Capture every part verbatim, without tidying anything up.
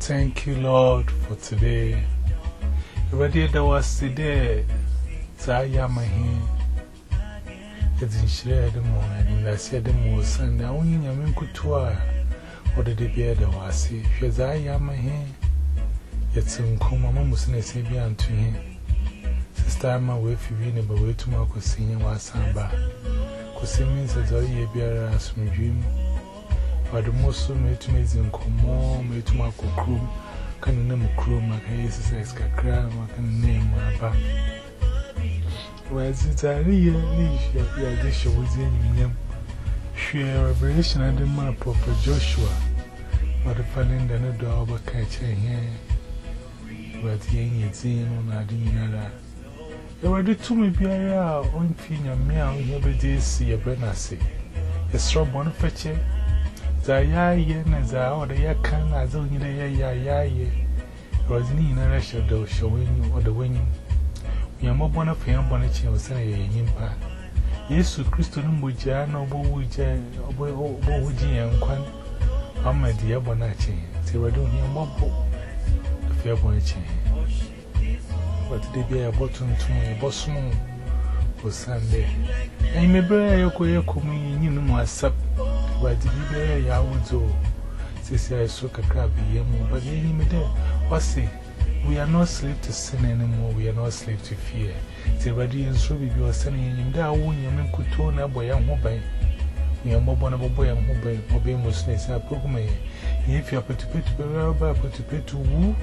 Thank you, Lord, for today. Already there was today, Zaya Mahin. It's in Shire the morning, and I said the most, and I only am in Kutua, or the beard that was see. Zaya Mahin. It's in Kumama Musine Sabian to him. Sister, my way for you, but wait to my cousin was Samba. Cousin means that all ye bear as from dream. But the most so made to me is in Como, made to my cook, can name a crew, my case is a crime, I can name my back. Where's it? I really share this show within him. Share revelation and the map of Joshua. But the finding the new dog catching here. But the young team on a dinner. You were the two maybe I are on Fina meow every day. See a Brenassi. A straw bonfetcher. Zaya yen as I order ya can as only the ya ya ye. Rosny in a shadow showing you or the winning. We are more born of him, Bonnetchi or Senna Yimpa. Yes, to Christian Muja, no Bowuja, Bowuji and Quan. Oh, my dear Bonacci, till I don't hear more book. The fair Bonnetchi. But they be a bottom to me, Bosmo was Sunday. And you may bear your queer coming in what's up. But the bear Yawood, Sissy, I soak a crab, but the enemy there. What's it? We are not slaves to sin anymore, we are not slaves to fear. The radiance will be your son in him. That won't you make Kutona boy and mobile. We are more born of a boy and mobile, obey Muslims. I program if you are put to pay to be rabbi, put to pay to woo.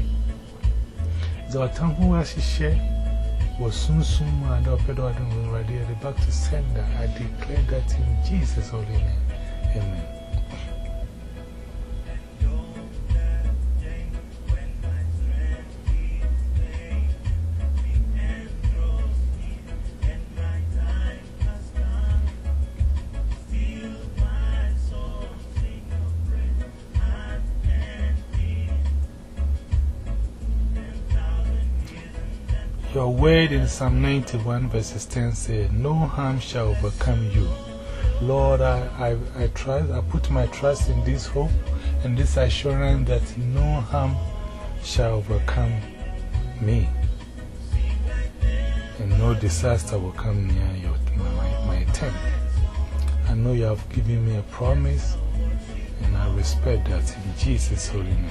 The town who has his share was soon soon and up at all already at the back to sender. I declare that in Jesus' holy name. Amen. Your word in Psalm ninety-one verses ten said, no harm shall overcome you. Lord, I, I, I, trust, I put my trust in this hope and this assurance that no harm shall overcome me. And no disaster will come near your, my, my tent. I know you have given me a promise and I respect that in Jesus' holy name.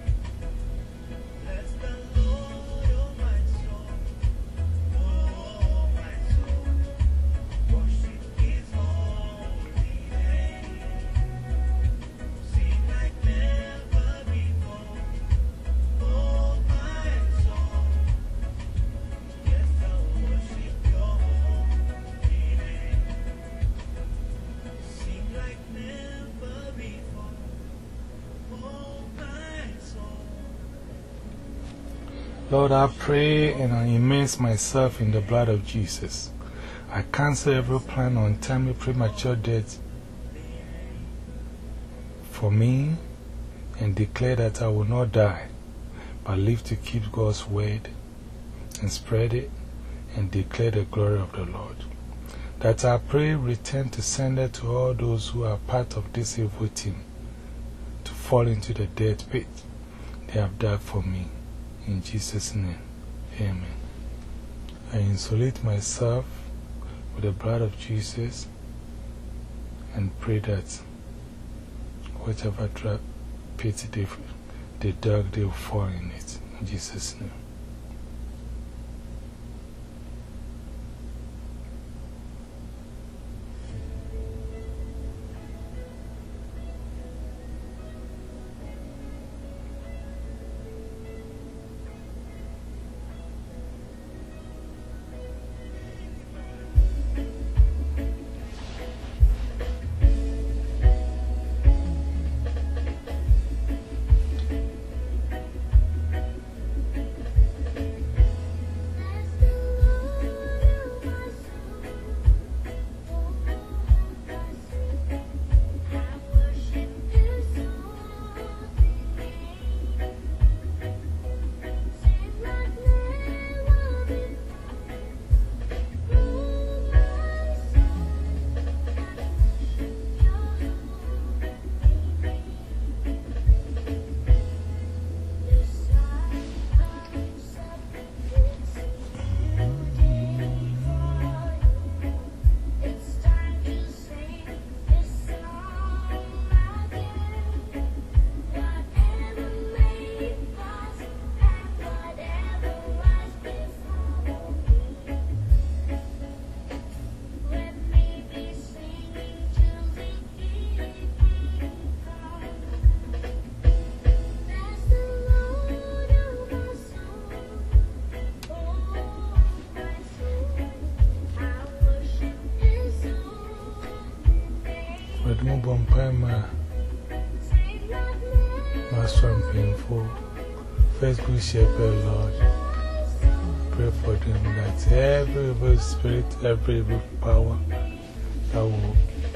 Lord, I pray and I immerse myself in the blood of Jesus. I cancel every plan on untimely premature death for me and declare that I will not die, but live to keep God's word and spread it and declare the glory of the Lord. That I pray return to sender to all those who are part of this evil team to fall into the death pit. They have died for me. In Jesus' name, amen. I insulate myself with the blood of Jesus and pray that whatever trap pit they, they dug, they will fall in it. In Jesus' name. But no bumpire, my strong painful. First, good shepherd, Lord. Pray for them that every evil spirit, every evil power, that will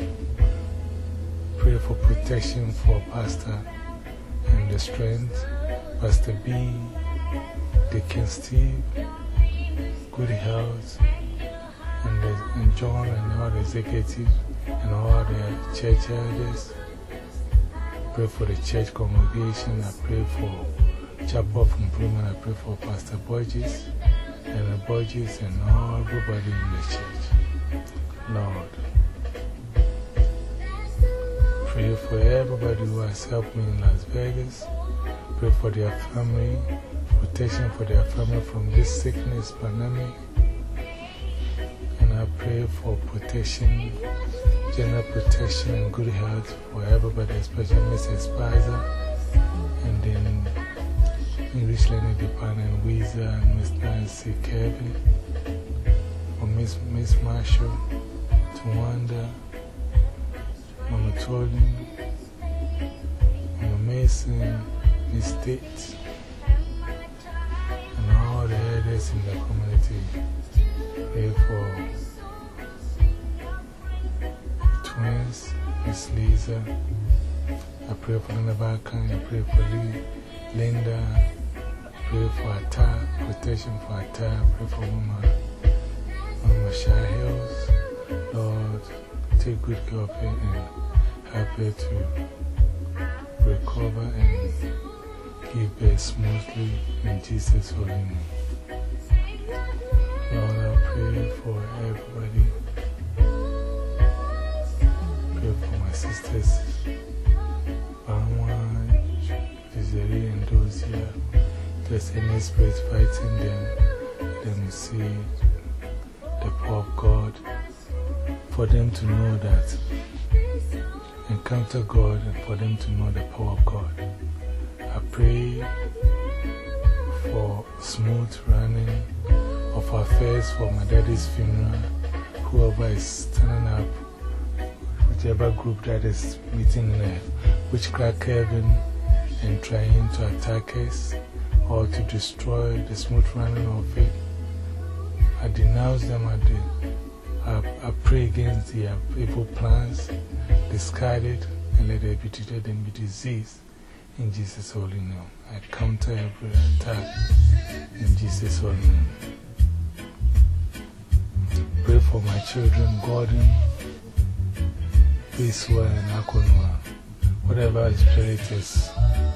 pray for protection for Pastor and the strength, Pastor B, Deacon Steve, good health, and, the, and John and all the executives and all the church elders. Pray for the church congregation. I pray for Chapel of Improvement. I pray for Pastor Borges and the Borges and all everybody in the church. Lord, pray for everybody who has helped me in Las Vegas. Pray for their family, protection for their family from this sickness, pandemic. And I pray for protection, general protection and good health for everybody, especially Missus Spicer, and then English Learning Department, Weezer, and Miss Nancy Kevin, for Miss, Miss Marshall, Tawanda, Mama Tolin, Mama Mason, Miss Tate, and all the elders in the community. Pray for twins, Miss Lisa. I pray for Nanabakan. I pray for Lee, Linda. Pray for Atta, protection for Atta. Pray for Mama, Mama Shah Hills. Lord, take good care of her and help her to recover and give birth smoothly in Jesus' holy name. Lord, I pray for everybody. Pray for my sisters, Bangwa, Giselle, and those here. There's any spirits fighting them, let them see the power of God, for them to know that, encounter God, and for them to know the power of God. I pray for smooth running of affairs for my daddy's funeral. Whoever is standing up, whichever group that is meeting in a witchcraft cabin and trying to attack us or to destroy the smooth running of it, I denounce them. I, do, I, I pray against their evil plans, discard it, and let it be treated and be diseased. In Jesus' holy name, I counter every attack in Jesus' holy name. Pray for my children, Gordon, Biswa, and Akonwa. Whatever spirit is,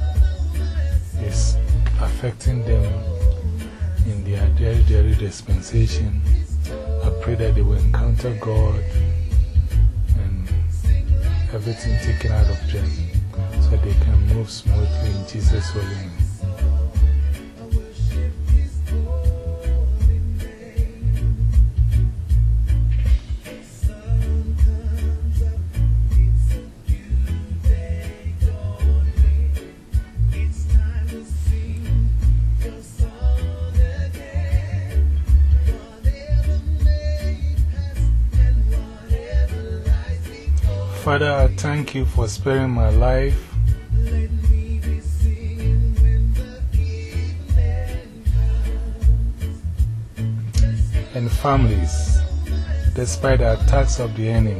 is affecting them in their daily, daily dispensation, I pray that they will encounter God and everything taken out of them, so they can move smoothly in Jesus' holy name. Father, I thank you for sparing my life. And families, despite the attacks of the enemy.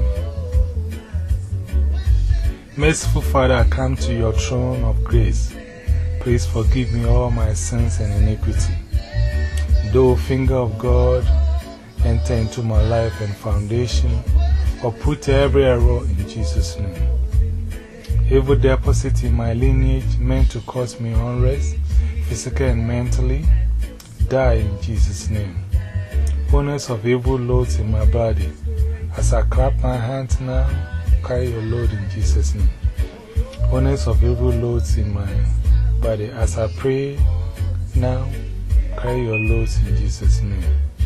Merciful Father, I come to your throne of grace. Please forgive me all my sins and iniquity. Though finger of God enter into my life and foundation, or put every error in Jesus' name. Evil deposit in my lineage meant to cause me unrest, physically and mentally, die in Jesus' name. Owners of evil loads in my body, as I clap my hands now, carry your load in Jesus' name. Owners of evil loads in my body, as I pray now, carry your loads in Jesus' name.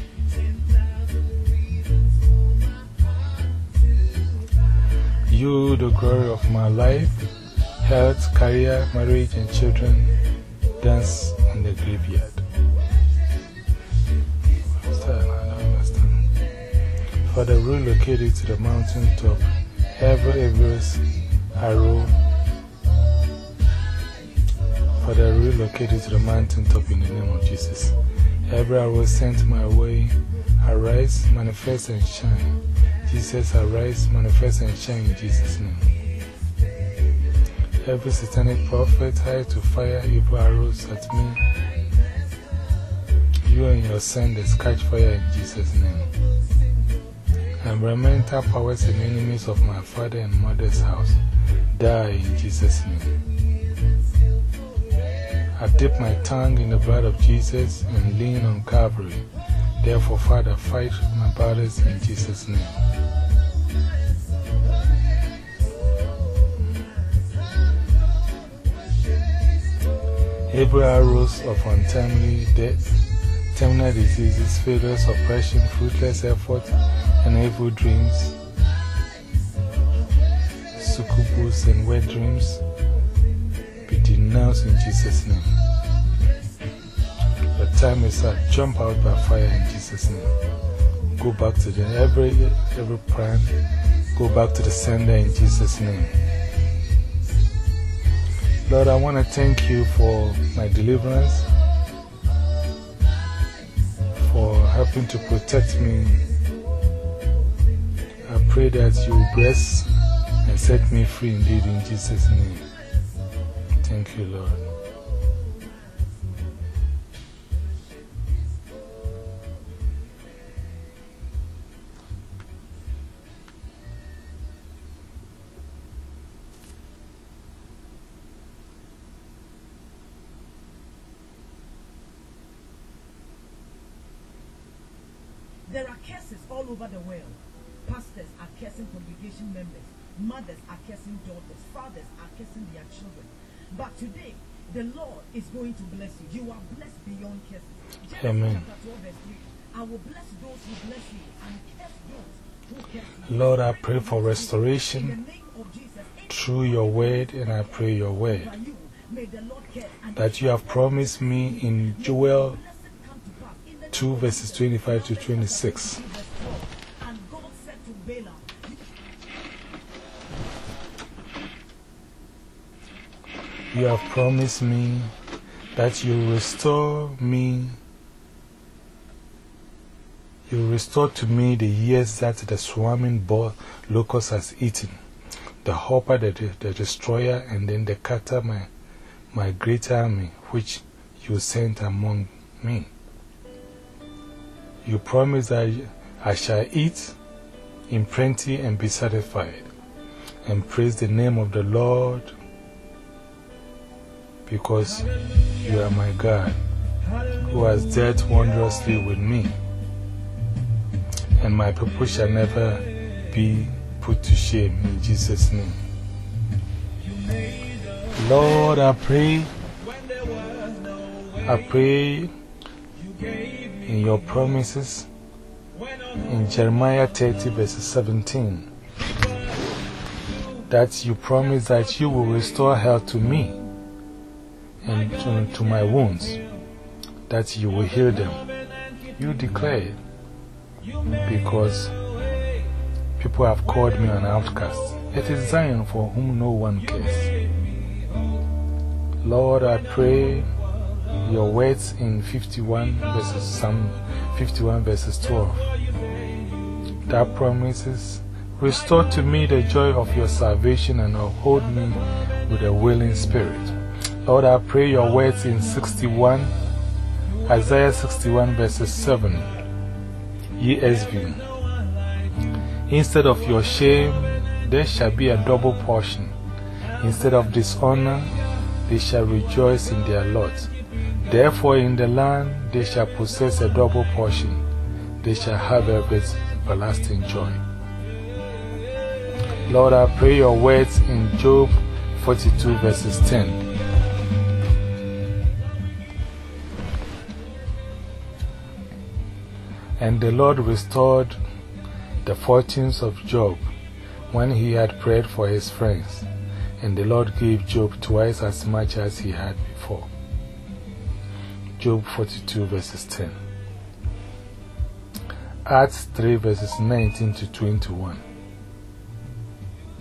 You, the glory of my life, health, career, marriage, and children, dance in the graveyard. Father, relocate it to the mountain top every evil arrow, Father, relocate it to the mountaintop in the name of Jesus. Every arrow sent my way, arise, manifest, and shine. Jesus, arise, manifest, and shine in Jesus' name. Every satanic prophet hired to fire evil arrows at me, you and your senders catch fire in Jesus' name. Environmental powers and enemies of my father and mother's house, die in Jesus' name. I dip my tongue in the blood of Jesus and lean on Calvary. Therefore, Father, fight my battles in Jesus' name. Every arrows of untimely death, terminal diseases, failures, oppression, fruitless effort, and evil dreams, succubus and wet dreams, be denounced in Jesus' name. The time is up. Jump out by fire in Jesus' name. Go back to the every, every plan. Go back to the sender in Jesus' name. Lord, I want to thank you for my deliverance, for helping to protect me. I pray that you will bless and set me free indeed in Jesus' name. Thank you, Lord. There are curses all over the world. Pastors are cursing congregation members. Mothers are cursing daughters. Fathers are cursing their children. But today, the Lord is going to bless you. You are blessed beyond curses. Amen. Chapter twelve, verse three. I will bless those who bless you and curse those who curse you. Lord, I pray for restoration through your word, and I pray your word that you have promised me in Joel two verses twenty-five to twenty-six. You have promised me that you restore me, you restore to me the years that the swarming locust has eaten, the hopper, the, the destroyer, and then the cutter, my, my great army, which you sent among me. You promise that I shall eat in plenty and be satisfied, and praise the name of the Lord, because you are my God, who has dealt wondrously with me, and my people shall never be put to shame in Jesus' name. Lord, I pray, I pray in your promises in Jeremiah thirty verses seventeen that you promise that you will restore health to me and to, to my wounds, that you will heal them. You declared, because people have called me an outcast. It is Zion for whom no one cares. Lord, I pray your words in fifty-one verses, Psalm fifty-one verses twelve, that promises, restore to me the joy of your salvation and uphold me with a willing spirit. Lord, I pray your words in sixty-one, Isaiah sixty-one verses seven, E S V. Instead of your shame, there shall be a double portion. Instead of dishonor, they shall rejoice in their lot. Therefore, in the land they shall possess a double portion. They shall have everlasting joy. Lord, I pray your words in Job forty-two verses ten. And the Lord restored the fortunes of Job when he had prayed for his friends, and the Lord gave Job twice as much as he had before. Job forty-two verses ten. Acts three verses nineteen to twenty-one.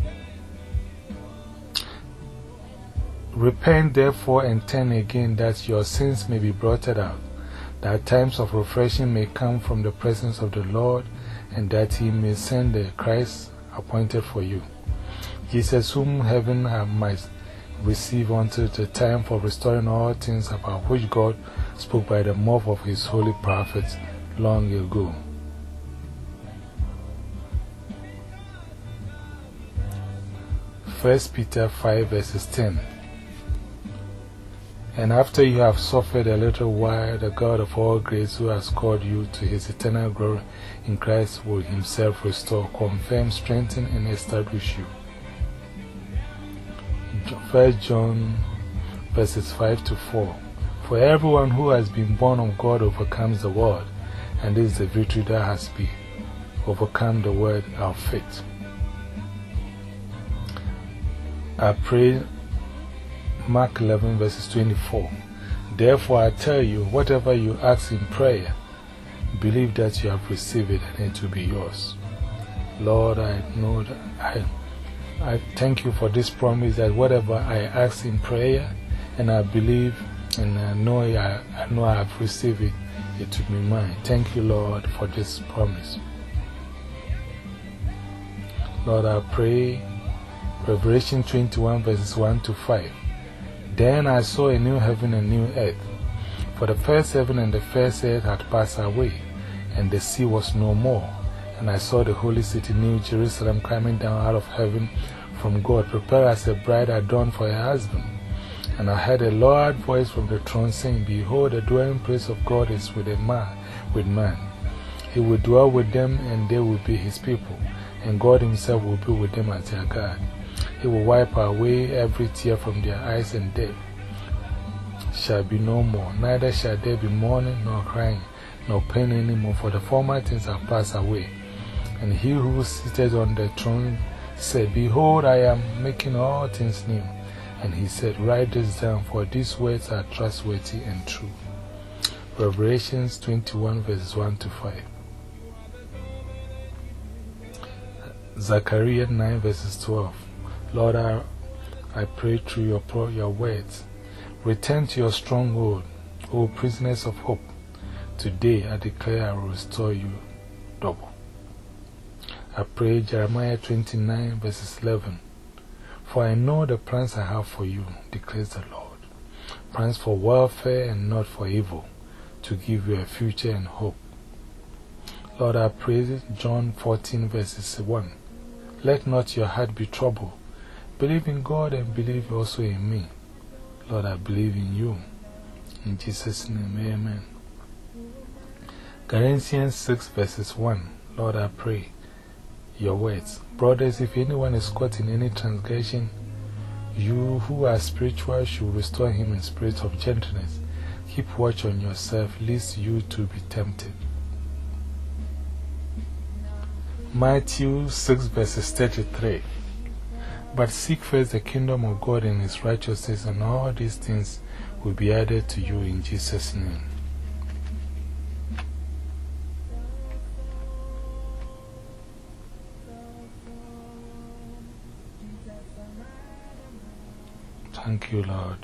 Repent therefore and turn again, that your sins may be blotted out, that times of refreshing may come from the presence of the Lord, and that he may send the Christ appointed for you, Jesus, whom heaven might receive until the time for restoring all things, about which God spoke by the mouth of his holy prophets long ago. First Peter five verses ten. And after you have suffered a little while, the God of all grace, who has called you to his eternal glory in Christ, will himself restore, confirm, strengthen, and establish you. First John verses five to four. For everyone who has been born of God overcomes the world, and this is the victory that has been overcome the world, our faith. I pray Mark eleven verses twenty-four. Therefore I tell you, whatever you ask in prayer, believe that you have received it and it will be yours. Lord, I know that I, I thank you for this promise that whatever I ask in prayer, and I believe and I know I, I know I have received it, it will be mine. Thank you, Lord, for this promise. Lord, I pray Revelation twenty-one verses one to five. Then I saw a new heaven and new earth, for the first heaven and the first earth had passed away, and the sea was no more. And I saw the holy city, New Jerusalem, coming down out of heaven from God, prepared as a bride adorned for her husband. And I heard a loud voice from the throne saying, Behold, the dwelling place of God is with a man, with man. He will dwell with them, and they will be his people, and God himself will be with them as their God. He will wipe away every tear from their eyes, and death shall be no more. Neither shall there be mourning, nor crying, nor pain anymore, for the former things have passed away. And he who seated on the throne said, Behold, I am making all things new. And he said, Write this down, for these words are trustworthy and true. Revelations twenty-one verses one to five. Zechariah nine verses twelve. Lord, I, I pray through your, pro, your words. Return to your stronghold, O prisoners of hope. Today I declare I will restore you double. I pray Jeremiah twenty-nine verses eleven. For I know the plans I have for you, declares the Lord. Plans for welfare and not for evil, to give you a future and hope. Lord, I pray John fourteen verses one. Let not your heart be troubled. Believe in God and believe also in me. Lord, I believe in you. In Jesus' name, amen. Galatians six verses one. Lord, I pray your words. Brothers, if anyone is caught in any transgression, you who are spiritual should restore him in spirit of gentleness. Keep watch on yourself, lest you too be tempted. Matthew six verses thirty-three. But seek first the kingdom of God and his righteousness, and all these things will be added to you in Jesus' name. Thank you, Lord.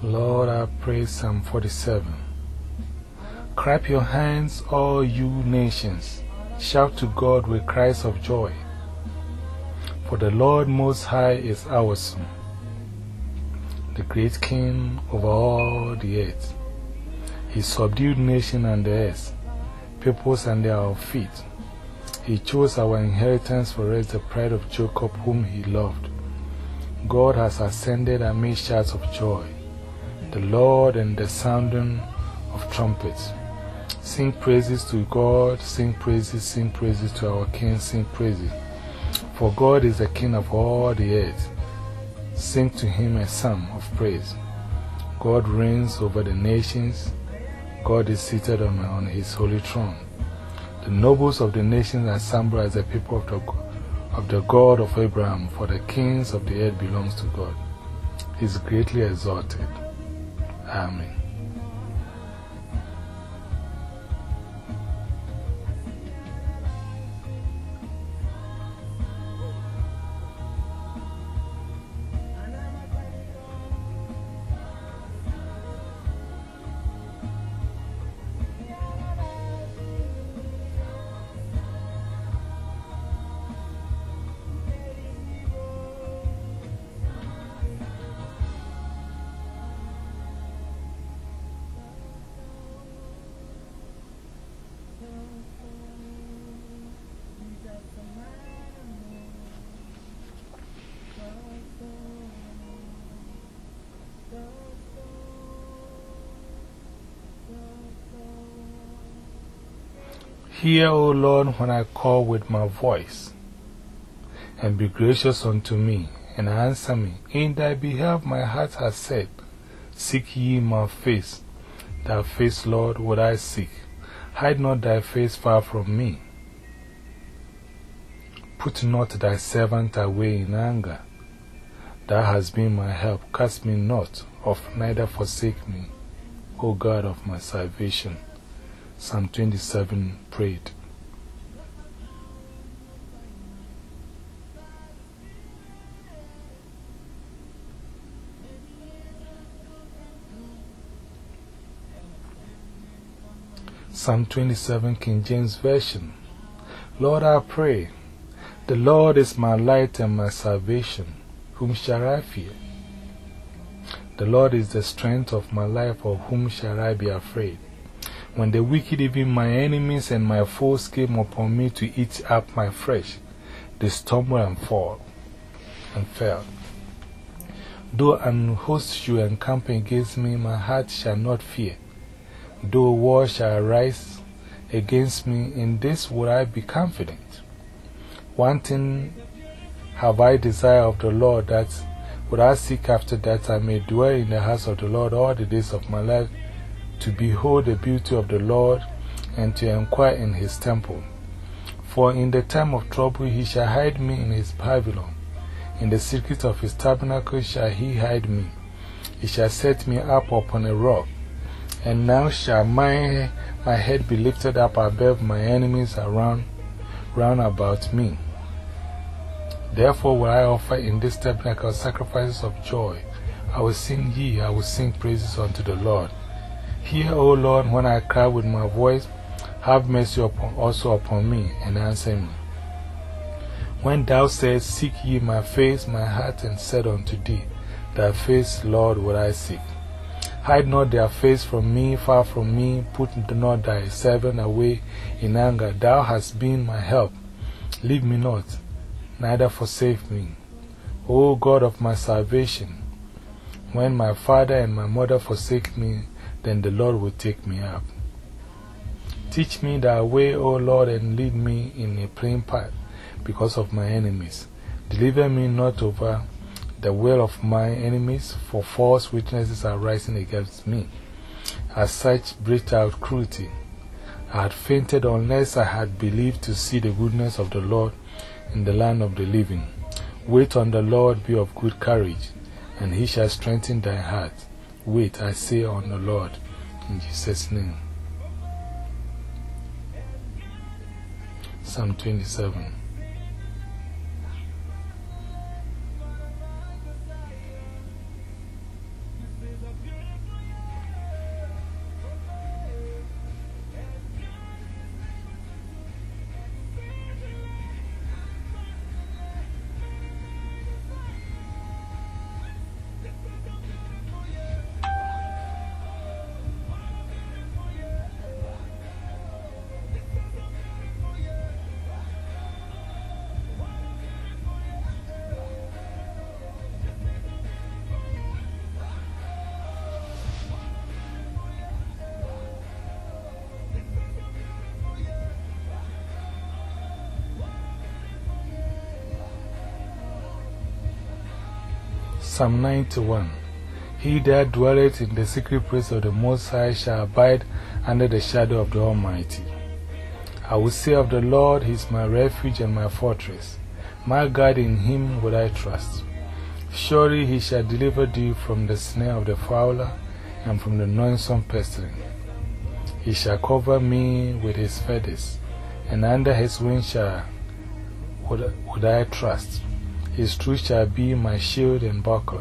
Lord, I pray Psalm forty-seven. Clap your hands, all you nations. Shout to God with cries of joy. For the Lord Most High is awesome, the great King over all the earth. He subdued nation and the earth, peoples under our feet. He chose our inheritance for us, the pride of Jacob, whom he loved. God has ascended amid shouts of joy, the Lord and the sounding of trumpets. Sing praises to God, sing praises, sing praises to our King, sing praises. For God is the King of all the earth. Sing to him a psalm of praise. God reigns over the nations. God is seated on, on his holy throne. The nobles of the nations assemble as the people of the, of the God of Abraham, for the kings of the earth belongs to God. He is greatly exalted. Amen. Hear, O Lord, when I call with my voice, and be gracious unto me, and answer me. In thy behalf my heart has said, seek ye my face. Thy face, Lord, would I seek. Hide not thy face far from me. Put not thy servant away in anger. Thou hast been my help. Cast me not off, neither forsake me, O God of my salvation. Psalm twenty-seven prayed. Psalm twenty-seven, King James Version. Lord, I pray, the Lord is my light and my salvation. Whom shall I fear? The Lord is the strength of my life, of whom shall I be afraid? When the wicked, even my enemies and my foes, came upon me to eat up my flesh, they stumbled and fall and fell. Though an host should encamp against me, my heart shall not fear. Though war shall arise against me, in this would I be confident. One thing have I desire of the Lord, that would I seek after, that I may dwell in the house of the Lord all the days of my life, to behold the beauty of the Lord, and to inquire in his temple. For in the time of trouble he shall hide me in his pavilion. In the secret of his tabernacle shall he hide me. He shall set me up upon a rock. And now shall my, my head be lifted up above my enemies around, round about me. Therefore will I offer in this tabernacle sacrifices of joy. I will sing ye, I will sing praises unto the Lord. Hear, O Lord, when I cry with my voice. Have mercy upon, also upon me, and answer me. When thou sayest, seek ye my face, my heart, and said unto thee, thy face, Lord, will I seek. Hide not their face from me, far from me. Put not thy servant away in anger. Thou hast been my help. Leave me not, neither forsake me, O God of my salvation. When my father and my mother forsake me, then the Lord will take me up. Teach me thy way, O Lord, and lead me in a plain path because of my enemies. Deliver me not over the will of my enemies, for false witnesses are rising against me. As such breathed out cruelty. I had fainted unless I had believed to see the goodness of the Lord in the land of the living. Wait on the Lord, be of good courage, and he shall strengthen thy heart. Wait, I say, on the Lord, in Jesus' name. Psalm twenty-seven. Psalm ninety-one. He that dwelleth in the secret place of the Most High shall abide under the shadow of the Almighty. I will say of the Lord, He is my refuge and my fortress. My God, in Him will I trust. Surely He shall deliver thee from the snare of the fowler and from the noisome pestilence. He shall cover me with His feathers, and under His wings shall would, would I trust. His truth shall be my shield and buckler.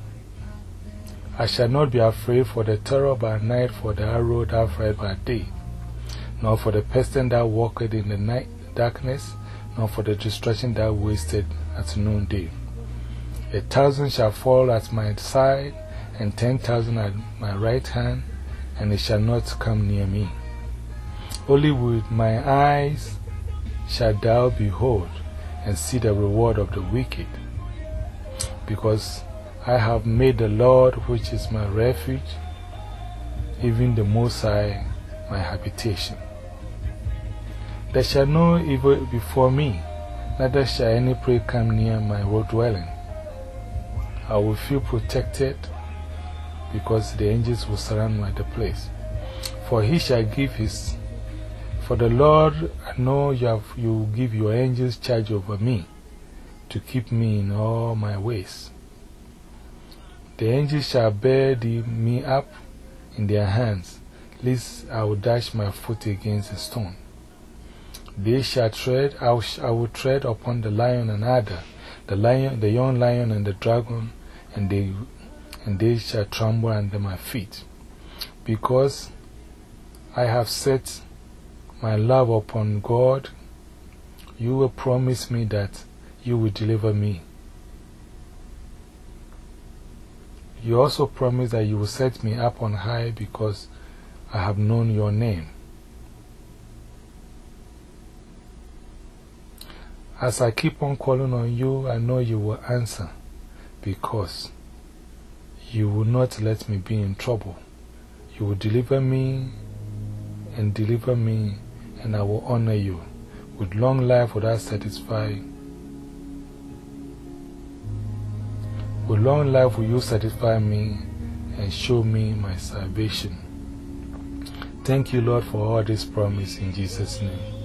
I shall not be afraid for the terror by night, for the arrow that flieth by day, nor for the pestilence that walketh in the night darkness, nor for the destruction that wasteth at noonday. A thousand shall fall at my side, and ten thousand at my right hand, and it shall not come near me. Only with my eyes shalt thou behold and see the reward of the wicked, because I have made the Lord, which is my refuge, even the Most High, my habitation. There shall no evil befall me, neither shall any prey come near my dwelling. I will feel protected, because the angels will surround my the place. For He shall give His, for the Lord, I know you, have, you will give your angels charge over me, to keep me in all my ways. The angels shall bear thee, me up in their hands, lest I will dash my foot against a stone. They shall tread, I will, I will tread upon the lion and adder, the, lion, the young lion and the dragon, and they, and they shall tremble under my feet. Because I have set my love upon God, you will promise me that you will deliver me. You also promise that you will set me up on high because I have known your name. As I keep on calling on you, I know you will answer, because you will not let me be in trouble. You will deliver me and deliver me, and I will honor you. With long life will I satisfy. With long life will you satisfy me and show me my salvation. Thank you, Lord, for all this promise in Jesus' name.